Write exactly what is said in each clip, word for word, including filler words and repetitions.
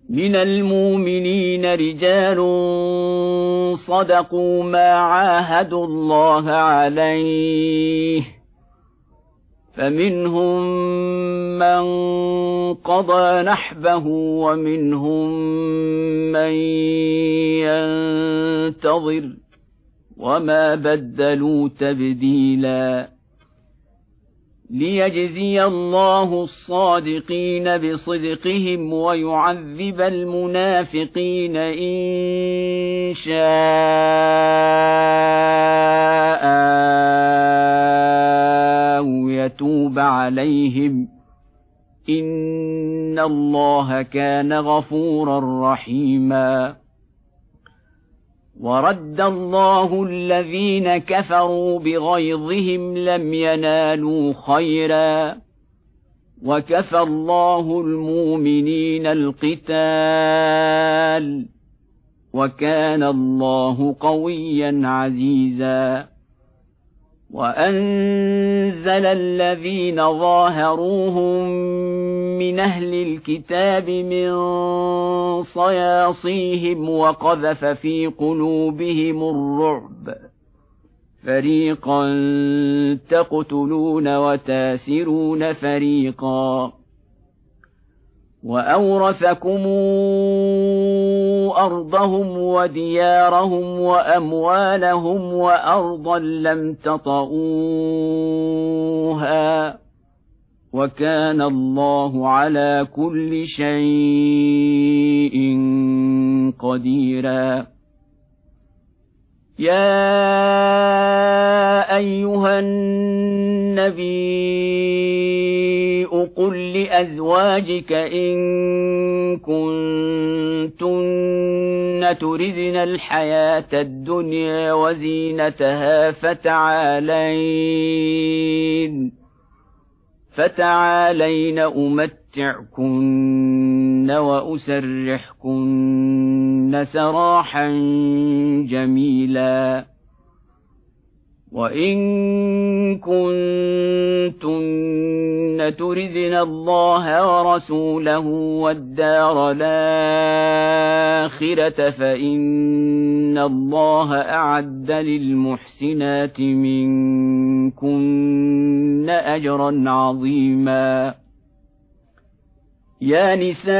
من المؤمنين رجال صدقوا ما عاهدوا الله عليه فمنهم من قضى نحبه ومنهم من ينتظر وما بدلوا تبديلا ليجزي الله الصادقين بصدقهم ويعذب المنافقين إن شاء أو يتوب عليهم إن الله كان غفورا رحيما ورد الله الذين كفروا بغيظهم لم ينالوا خيرا وكفى الله المؤمنين القتال وكان الله قويا عزيزا وأنزل الذين ظاهروهم من أهل الكتاب من صياصيهم وقذف في قلوبهم الرعب فريقا تقتلون وتاسرون فريقا وأورثكم أرضهم وديارهم وأموالهم وأرضا لم تطئوها وكان الله على كل شيء قديرا يا أيها النبي قل لأزواجك إن كنتن تردن الحياة الدنيا وزينتها فتعالين فتعالين أمتعكن وأسرحكن سراحا جميلا وإن كنتن تردن الله ورسوله والدار الآخرة فإن الله أعد للمحسنات منكن أجرا عظيما يا نساء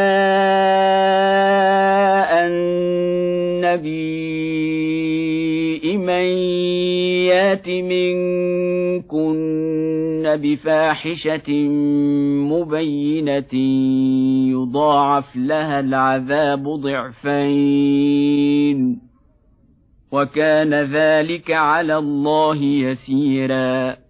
النبي من يات منكن بفاحشة مبينة يضاعف لها العذاب ضعفين وكان ذلك على الله يسيرا